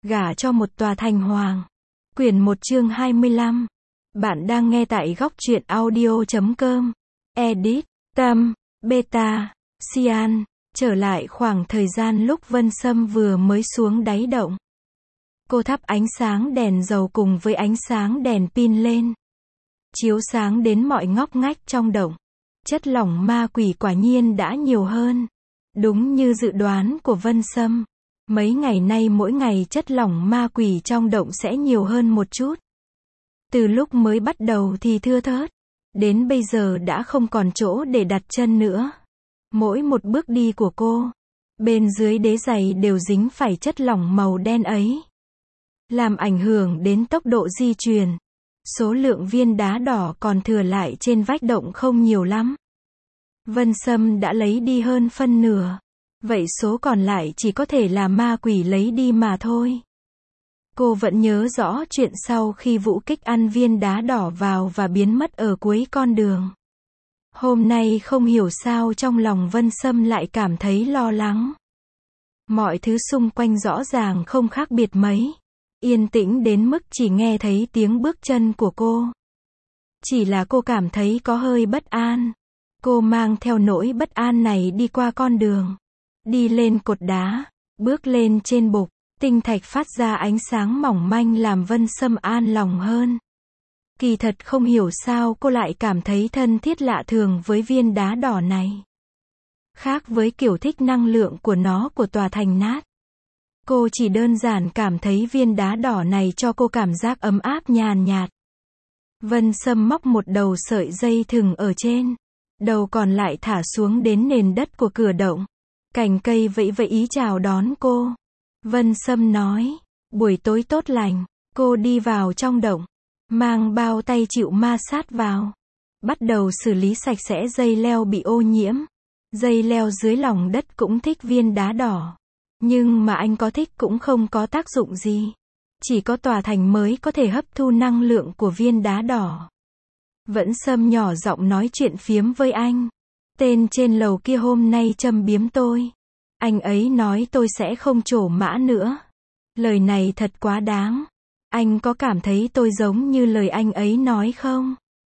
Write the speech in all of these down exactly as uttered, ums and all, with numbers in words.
Gả cho một tòa thành hoàng. Quyển một chương hai mươi lăm. Bạn đang nghe tại góc truyện audio chấm com. Edit, Tâm, Beta, Cyan. Trở lại khoảng thời gian lúc Vân Sâm vừa mới xuống đáy động. Cô thắp ánh sáng đèn dầu cùng với ánh sáng đèn pin lên. Chiếu sáng đến mọi ngóc ngách trong động. Chất lỏng ma quỷ quả nhiên đã nhiều hơn. Đúng như dự đoán của Vân Sâm. Mấy ngày nay mỗi ngày chất lỏng ma quỷ trong động sẽ nhiều hơn một chút. Từ lúc mới bắt đầu thì thưa thớt. Đến bây giờ đã không còn chỗ để đặt chân nữa. Mỗi một bước đi của cô, bên dưới đế giày đều dính phải chất lỏng màu đen ấy. Làm ảnh hưởng đến tốc độ di chuyển. Số lượng viên đá đỏ còn thừa lại trên vách động không nhiều lắm. Vân Sâm đã lấy đi hơn phân nửa. Vậy số còn lại chỉ có thể là ma quỷ lấy đi mà thôi. Cô vẫn nhớ rõ chuyện sau khi Vũ Kích ăn viên đá đỏ vào và biến mất ở cuối con đường. Hôm nay không hiểu sao trong lòng Vân Sâm lại cảm thấy lo lắng. Mọi thứ xung quanh rõ ràng không khác biệt mấy. Yên tĩnh đến mức chỉ nghe thấy tiếng bước chân của cô. Chỉ là cô cảm thấy có hơi bất an. Cô mang theo nỗi bất an này đi qua con đường. Đi lên cột đá, bước lên trên bục, tinh thạch phát ra ánh sáng mỏng manh làm Vân Sâm an lòng hơn. Kỳ thật không hiểu sao cô lại cảm thấy thân thiết lạ thường với viên đá đỏ này. Khác với kiểu thích năng lượng của nó của tòa thành nát. Cô chỉ đơn giản cảm thấy viên đá đỏ này cho cô cảm giác ấm áp nhàn nhạt. Vân Sâm móc một đầu sợi dây thừng ở trên. Đầu còn lại thả xuống đến nền đất của cửa động. Cành cây vẫy vẫy ý chào đón cô. Vân Sâm nói, buổi tối tốt lành. Cô đi vào trong động, mang bao tay chịu ma sát vào. Bắt đầu xử lý sạch sẽ dây leo bị ô nhiễm. Dây leo dưới lòng đất cũng thích viên đá đỏ. Nhưng mà anh có thích cũng không có tác dụng gì. Chỉ có tòa thành mới có thể hấp thu năng lượng của viên đá đỏ. Vẫn Sâm nhỏ giọng nói chuyện phiếm với anh. Tên trên lầu kia hôm nay châm biếm tôi. Anh ấy nói tôi sẽ không trổ mã nữa. Lời này thật quá đáng. Anh có cảm thấy tôi giống như lời anh ấy nói không?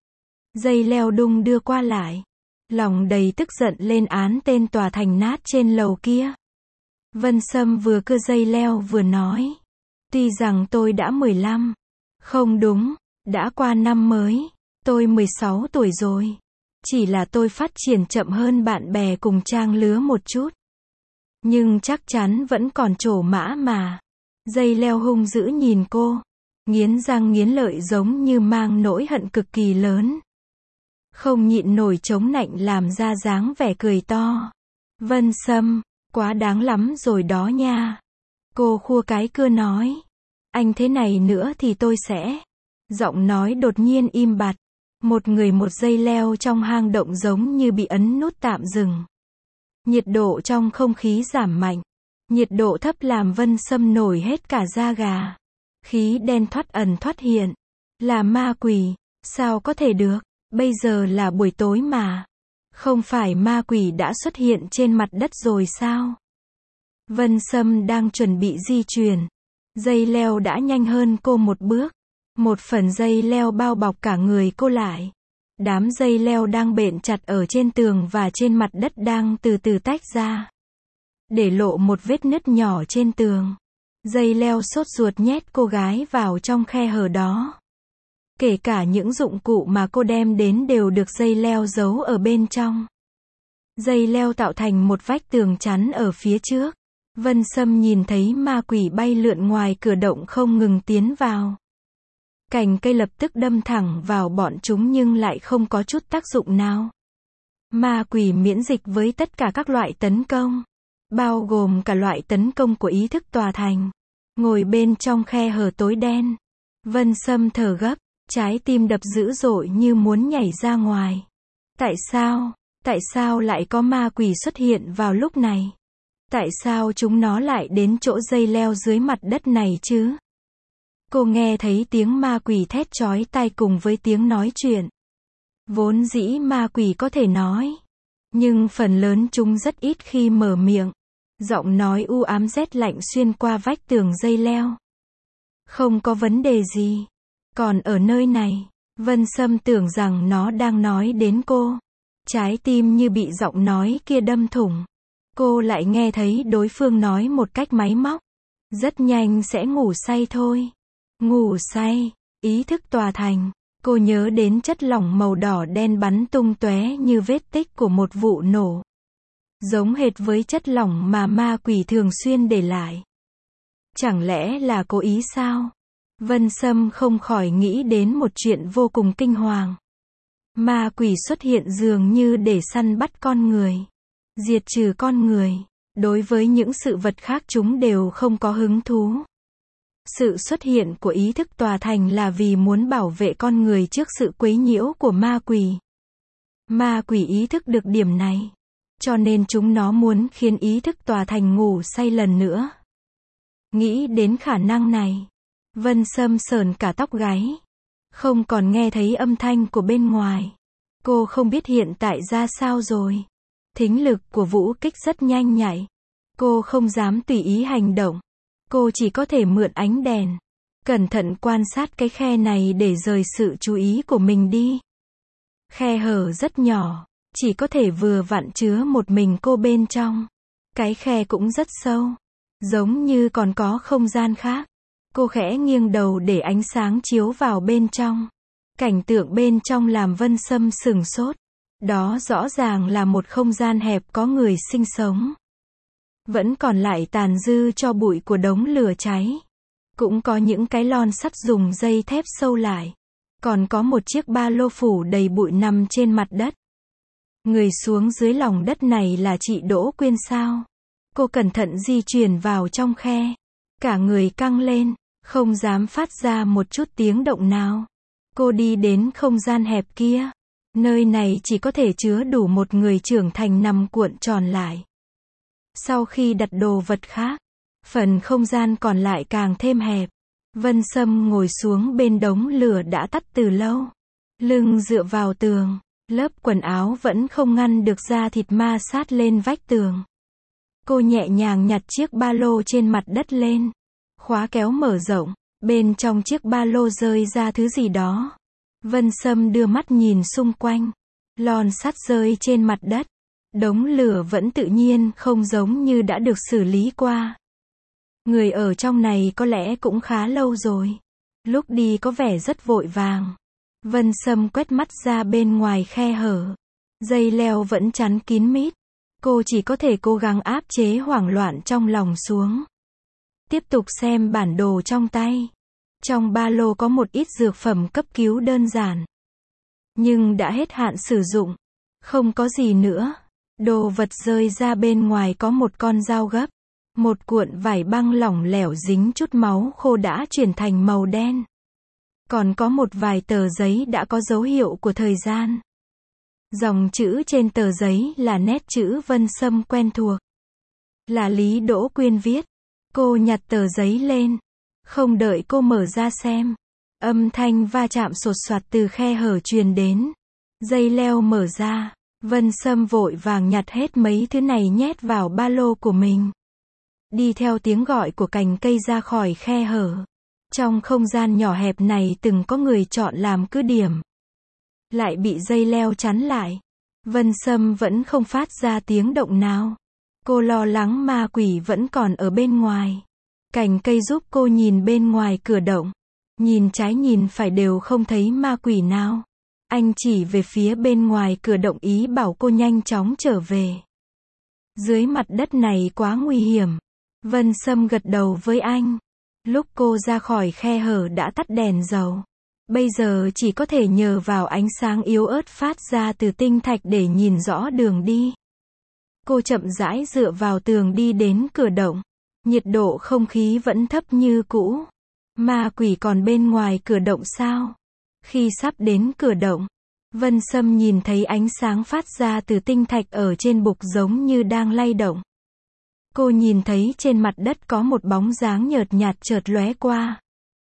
Dây leo đung đưa qua lại. Lòng đầy tức giận lên án tên tòa thành nát trên lầu kia. Vân Sâm vừa cưa dây leo vừa nói. Tuy rằng tôi đã mười lăm. Không đúng, đã qua năm mới. Tôi mười sáu tuổi rồi. Chỉ là tôi phát triển chậm hơn bạn bè cùng trang lứa một chút. Nhưng chắc chắn vẫn còn trổ mã mà. Dây leo hung dữ nhìn cô. Nghiến răng nghiến lợi giống như mang nỗi hận cực kỳ lớn. Không nhịn nổi chống nạnh làm ra dáng vẻ cười to. Vân Sâm, quá đáng lắm rồi đó nha. Cô khua cái cưa nói. Anh thế này nữa thì tôi sẽ. Giọng nói đột nhiên im bặt. Một người một dây leo trong hang động giống như bị ấn nút tạm dừng. Nhiệt độ trong không khí giảm mạnh. Nhiệt độ thấp làm Vân Sâm nổi hết cả da gà. Khí đen thoát ẩn thoát hiện. Là ma quỷ. Sao có thể được? Bây giờ là buổi tối mà. Không phải ma quỷ đã xuất hiện trên mặt đất rồi sao? Vân Sâm đang chuẩn bị di chuyển. Dây leo đã nhanh hơn cô một bước. Một phần dây leo bao bọc cả người cô lại. Đám dây leo đang bện chặt ở trên tường và trên mặt đất đang từ từ tách ra. Để lộ một vết nứt nhỏ trên tường. Dây leo sốt ruột nhét cô gái vào trong khe hở đó. Kể cả những dụng cụ mà cô đem đến đều được dây leo giấu ở bên trong. Dây leo tạo thành một vách tường chắn ở phía trước. Vân Sâm nhìn thấy ma quỷ bay lượn ngoài cửa động không ngừng tiến vào. Cành cây lập tức đâm thẳng vào bọn chúng nhưng lại không có chút tác dụng nào. Ma quỷ miễn dịch với tất cả các loại tấn công. Bao gồm cả loại tấn công của ý thức tòa thành. Ngồi bên trong khe hở tối đen. Vân Sâm thở gấp. Trái tim đập dữ dội như muốn nhảy ra ngoài. Tại sao? Tại sao lại có ma quỷ xuất hiện vào lúc này? Tại sao chúng nó lại đến chỗ dây leo dưới mặt đất này chứ? Cô nghe thấy tiếng ma quỷ thét chói tai cùng với tiếng nói chuyện. Vốn dĩ ma quỷ có thể nói. Nhưng phần lớn chúng rất ít khi mở miệng. Giọng nói u ám rét lạnh xuyên qua vách tường dây leo. Không có vấn đề gì. Còn ở nơi này, Vân Sâm tưởng rằng nó đang nói đến cô. Trái tim như bị giọng nói kia đâm thủng. Cô lại nghe thấy đối phương nói một cách máy móc. Rất nhanh sẽ ngủ say thôi. Ngủ say, ý thức tỏa thành. Cô nhớ đến chất lỏng màu đỏ đen bắn tung tóe như vết tích của một vụ nổ. Giống hệt với chất lỏng mà ma quỷ thường xuyên để lại. Chẳng lẽ là cố ý sao? Vân Sâm không khỏi nghĩ đến một chuyện vô cùng kinh hoàng. Ma quỷ xuất hiện dường như để săn bắt con người. Diệt trừ con người. Đối với những sự vật khác chúng đều không có hứng thú. Sự xuất hiện của ý thức tòa thành là vì muốn bảo vệ con người trước sự quấy nhiễu của ma quỷ. Ma quỷ ý thức được điểm này. Cho nên chúng nó muốn khiến ý thức tòa thành ngủ say lần nữa. Nghĩ đến khả năng này. Vân Sâm sờn cả tóc gáy. Không còn nghe thấy âm thanh của bên ngoài. Cô không biết hiện tại ra sao rồi. Thính lực của Vũ Kích rất nhanh nhạy. Cô không dám tùy ý hành động. Cô chỉ có thể mượn ánh đèn. Cẩn thận quan sát cái khe này để rời sự chú ý của mình đi. Khe hở rất nhỏ. Chỉ có thể vừa vặn chứa một mình cô bên trong. Cái khe cũng rất sâu. Giống như còn có không gian khác. Cô khẽ nghiêng đầu để ánh sáng chiếu vào bên trong. Cảnh tượng bên trong làm Vân Sâm sửng sốt. Đó rõ ràng là một không gian hẹp có người sinh sống. Vẫn còn lại tàn dư cho bụi của đống lửa cháy. Cũng có những cái lon sắt dùng dây thép sâu lại. Còn có một chiếc ba lô phủ đầy bụi nằm trên mặt đất. Người xuống dưới lòng đất này là chị Đỗ Quyên sao? Cô cẩn thận di chuyển vào trong khe. Cả người căng lên, không dám phát ra một chút tiếng động nào. Cô đi đến không gian hẹp kia. Nơi này chỉ có thể chứa đủ một người trưởng thành nằm cuộn tròn lại. Sau khi đặt đồ vật khác, phần không gian còn lại càng thêm hẹp. Vân Sâm ngồi xuống bên đống lửa đã tắt từ lâu. Lưng dựa vào tường, lớp quần áo vẫn không ngăn được da thịt ma sát lên vách tường. Cô nhẹ nhàng nhặt chiếc ba lô trên mặt đất lên. Khóa kéo mở rộng, bên trong chiếc ba lô rơi ra thứ gì đó. Vân Sâm đưa mắt nhìn xung quanh. Lon sắt rơi trên mặt đất. Đống lửa vẫn tự nhiên không giống như đã được xử lý qua. Người ở trong này có lẽ cũng khá lâu rồi. Lúc đi có vẻ rất vội vàng. Vân Sâm quét mắt ra bên ngoài khe hở. Dây leo vẫn chắn kín mít. Cô chỉ có thể cố gắng áp chế hoảng loạn trong lòng xuống. Tiếp tục xem bản đồ trong tay. Trong ba lô có một ít dược phẩm cấp cứu đơn giản. Nhưng đã hết hạn sử dụng. Không có gì nữa. Đồ vật rơi ra bên ngoài có một con dao gấp. Một cuộn vải băng lỏng lẻo dính chút máu khô đã chuyển thành màu đen. Còn có một vài tờ giấy đã có dấu hiệu của thời gian. Dòng chữ trên tờ giấy là nét chữ Vân Sâm quen thuộc. Là Lý Đỗ Quyên viết. Cô nhặt tờ giấy lên. Không đợi cô mở ra xem. Âm thanh va chạm sột soạt từ khe hở truyền đến. Dây leo mở ra. Vân Sâm vội vàng nhặt hết mấy thứ này nhét vào ba lô của mình. Đi theo tiếng gọi của cành cây ra khỏi khe hở. Trong không gian nhỏ hẹp này từng có người chọn làm cứ điểm. Lại bị dây leo chắn lại. Vân Sâm vẫn không phát ra tiếng động nào. Cô lo lắng ma quỷ vẫn còn ở bên ngoài. Cành cây giúp cô nhìn bên ngoài cửa động. Nhìn trái nhìn phải đều không thấy ma quỷ nào. Anh chỉ về phía bên ngoài cửa động ý bảo cô nhanh chóng trở về. Dưới mặt đất này quá nguy hiểm. Vân Sâm gật đầu với anh. Lúc cô ra khỏi khe hở đã tắt đèn dầu. Bây giờ chỉ có thể nhờ vào ánh sáng yếu ớt phát ra từ tinh thạch để nhìn rõ đường đi. Cô chậm rãi dựa vào tường đi đến cửa động. Nhiệt độ không khí vẫn thấp như cũ. Ma quỷ còn bên ngoài cửa động sao? Khi sắp đến cửa động, Vân Sâm nhìn thấy ánh sáng phát ra từ tinh thạch ở trên bục giống như đang lay động. Cô nhìn thấy trên mặt đất có một bóng dáng nhợt nhạt chợt lóe qua.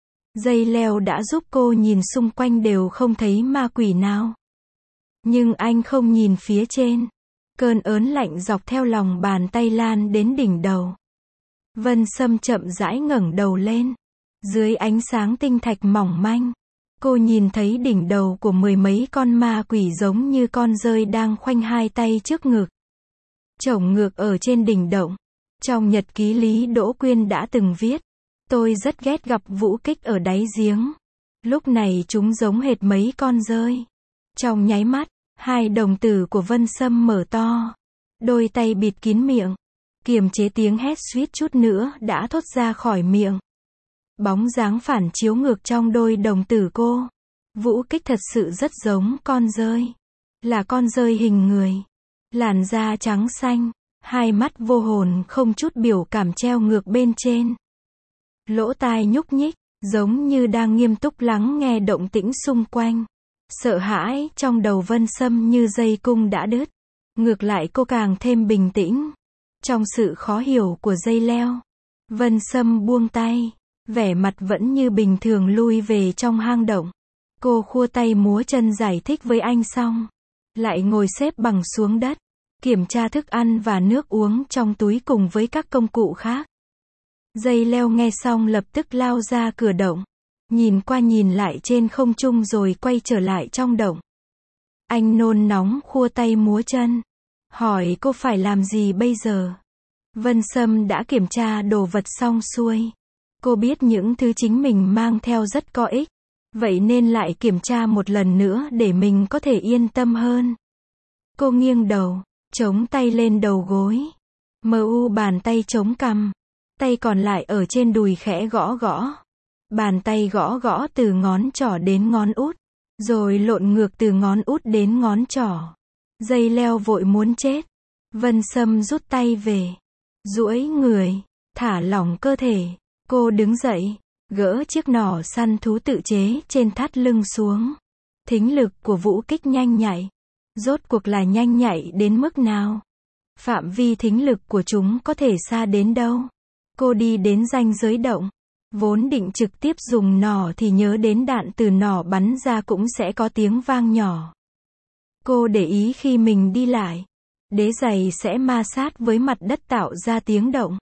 Dây leo đã giúp cô nhìn xung quanh đều không thấy ma quỷ nào. Nhưng anh không nhìn phía trên. Cơn ớn lạnh dọc theo lòng bàn tay lan đến đỉnh đầu. Vân Sâm chậm rãi ngẩng đầu lên. Dưới ánh sáng tinh thạch mỏng manh, cô nhìn thấy đỉnh đầu của mười mấy con ma quỷ giống như con dơi đang khoanh hai tay trước ngực, chổng ngược ở trên đỉnh động. Trong nhật ký Lý Đỗ Quyên đã từng viết, tôi rất ghét gặp Vũ Kích ở đáy giếng. Lúc này chúng giống hệt mấy con dơi. Trong nháy mắt, hai đồng tử của Vân Sâm mở to, đôi tay bịt kín miệng, kiềm chế tiếng hét suýt chút nữa đã thốt ra khỏi miệng. Bóng dáng phản chiếu ngược trong đôi đồng tử cô. Vũ Kích thật sự rất giống con dơi. Là con dơi hình người. Làn da trắng xanh, hai mắt vô hồn không chút biểu cảm treo ngược bên trên. Lỗ tai nhúc nhích, giống như đang nghiêm túc lắng nghe động tĩnh xung quanh. Sợ hãi trong đầu Vân Sâm như dây cung đã đứt. Ngược lại cô càng thêm bình tĩnh. Trong sự khó hiểu của dây leo, Vân Sâm buông tay, vẻ mặt vẫn như bình thường lui về trong hang động. Cô khua tay múa chân giải thích với anh xong, lại ngồi xếp bằng xuống đất, kiểm tra thức ăn và nước uống trong túi cùng với các công cụ khác. Dây leo nghe xong lập tức lao ra cửa động, nhìn qua nhìn lại trên không trung rồi quay trở lại trong động. Anh nôn nóng khua tay múa chân, hỏi cô phải làm gì bây giờ. Vân Sâm đã kiểm tra đồ vật xong xuôi. Cô biết những thứ chính mình mang theo rất có ích, vậy nên lại kiểm tra một lần nữa để mình có thể yên tâm hơn. Cô nghiêng đầu, chống tay lên đầu gối, mờ u bàn tay chống cằm, tay còn lại ở trên đùi khẽ gõ gõ. Bàn tay gõ gõ từ ngón trỏ đến ngón út, rồi lộn ngược từ ngón út đến ngón trỏ. Dây leo vội muốn chết. Vân Sâm rút tay về, duỗi người, thả lỏng cơ thể. Cô đứng dậy, gỡ chiếc nỏ săn thú tự chế trên thắt lưng xuống. Thính lực của Vũ Kích nhanh nhạy. Rốt cuộc là nhanh nhạy đến mức nào? Phạm vi thính lực của chúng có thể xa đến đâu? Cô đi đến ranh giới động. Vốn định trực tiếp dùng nỏ thì nhớ đến đạn từ nỏ bắn ra cũng sẽ có tiếng vang nhỏ. Cô để ý khi mình đi lại, đế giày sẽ ma sát với mặt đất tạo ra tiếng động.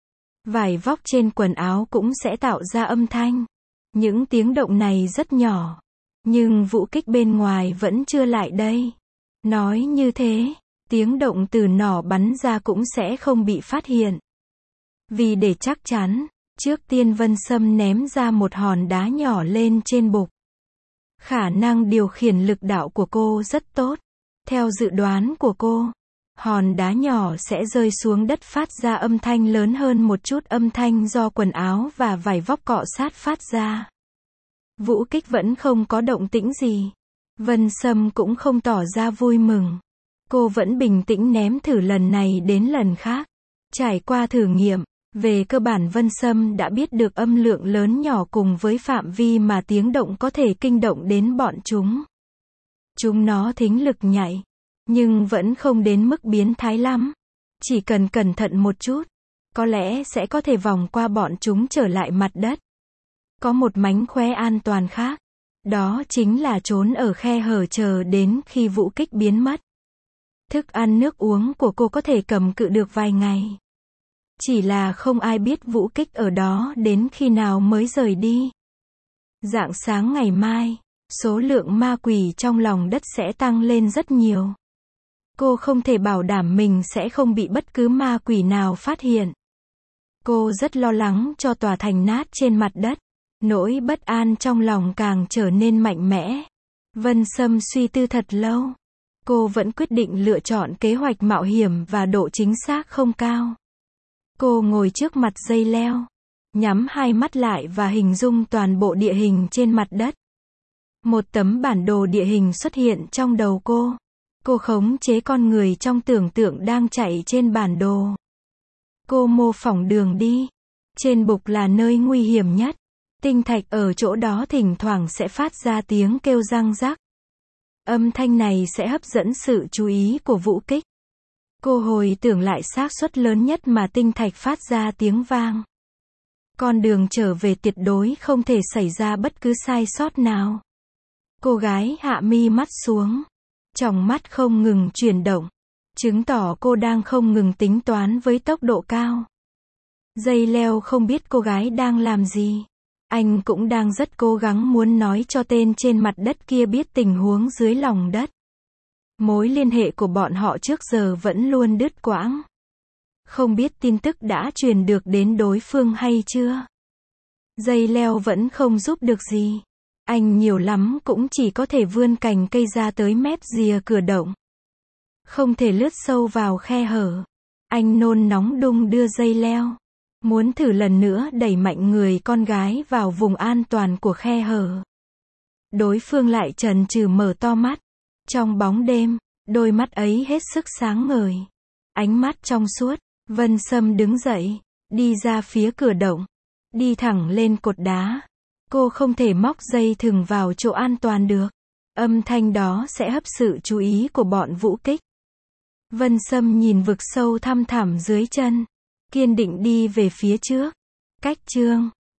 Vải vóc trên quần áo cũng sẽ tạo ra âm thanh. Những tiếng động này rất nhỏ, nhưng Vũ Kích bên ngoài vẫn chưa lại đây. Nói như thế, tiếng động từ nỏ bắn ra cũng sẽ không bị phát hiện. Vì để chắc chắn, trước tiên Vân Sâm ném ra một hòn đá nhỏ lên trên bục. Khả năng điều khiển lực đạo của cô rất tốt. Theo dự đoán của cô, hòn đá nhỏ sẽ rơi xuống đất phát ra âm thanh lớn hơn một chút âm thanh do quần áo và vải vóc cọ sát phát ra. Vũ Kích vẫn không có động tĩnh gì. Vân Sâm cũng không tỏ ra vui mừng. Cô vẫn bình tĩnh ném thử lần này đến lần khác. Trải qua thử nghiệm, về cơ bản Vân Sâm đã biết được âm lượng lớn nhỏ cùng với phạm vi mà tiếng động có thể kinh động đến bọn chúng. Chúng nó thính lực nhạy, nhưng vẫn không đến mức biến thái lắm. Chỉ cần cẩn thận một chút, có lẽ sẽ có thể vòng qua bọn chúng trở lại mặt đất. Có một mánh khóe an toàn khác, đó chính là trốn ở khe hở chờ đến khi Vũ Kích biến mất. Thức ăn nước uống của cô có thể cầm cự được vài ngày. Chỉ là không ai biết Vũ Kích ở đó đến khi nào mới rời đi. Rạng sáng ngày mai, số lượng ma quỷ trong lòng đất sẽ tăng lên rất nhiều. Cô không thể bảo đảm mình sẽ không bị bất cứ ma quỷ nào phát hiện. Cô rất lo lắng cho tòa thành nát trên mặt đất. Nỗi bất an trong lòng càng trở nên mạnh mẽ. Vân Sâm suy tư thật lâu. Cô vẫn quyết định lựa chọn kế hoạch mạo hiểm và độ chính xác không cao. Cô ngồi trước mặt dây leo, nhắm hai mắt lại và hình dung toàn bộ địa hình trên mặt đất. Một tấm bản đồ địa hình xuất hiện trong đầu cô. Cô khống chế con người trong tưởng tượng đang chạy trên bản đồ. Cô mô phỏng đường đi. Trên bục là nơi nguy hiểm nhất. Tinh thạch ở chỗ đó thỉnh thoảng sẽ phát ra tiếng kêu răng rắc. Âm thanh này sẽ hấp dẫn sự chú ý của Vũ Kích. Cô hồi tưởng lại xác suất lớn nhất mà tinh thạch phát ra tiếng vang. Con đường trở về tuyệt đối không thể xảy ra bất cứ sai sót nào. Cô gái hạ mi mắt xuống, tròng mắt không ngừng chuyển động, chứng tỏ cô đang không ngừng tính toán với tốc độ cao. Dây leo không biết cô gái đang làm gì. Anh cũng đang rất cố gắng muốn nói cho tên trên mặt đất kia biết tình huống dưới lòng đất. Mối liên hệ của bọn họ trước giờ vẫn luôn đứt quãng. Không biết tin tức đã truyền được đến đối phương hay chưa? Dây leo vẫn không giúp được gì. Anh nhiều lắm cũng chỉ có thể vươn cành cây ra tới mép rìa cửa động. Không thể lướt sâu vào khe hở. Anh nôn nóng đung đưa dây leo. Muốn thử lần nữa đẩy mạnh người con gái vào vùng an toàn của khe hở. Đối phương lại chần chừ mở to mắt. Trong bóng đêm, đôi mắt ấy hết sức sáng ngời. Ánh mắt trong suốt. Vân Sâm đứng dậy, đi ra phía cửa động, đi thẳng lên cột đá. Cô không thể móc dây thừng vào chỗ an toàn được. Âm thanh đó sẽ hấp sự chú ý của bọn vũ kích. Vân Sâm nhìn vực sâu thăm thẳm dưới chân, kiên định đi về phía trước. Cách chương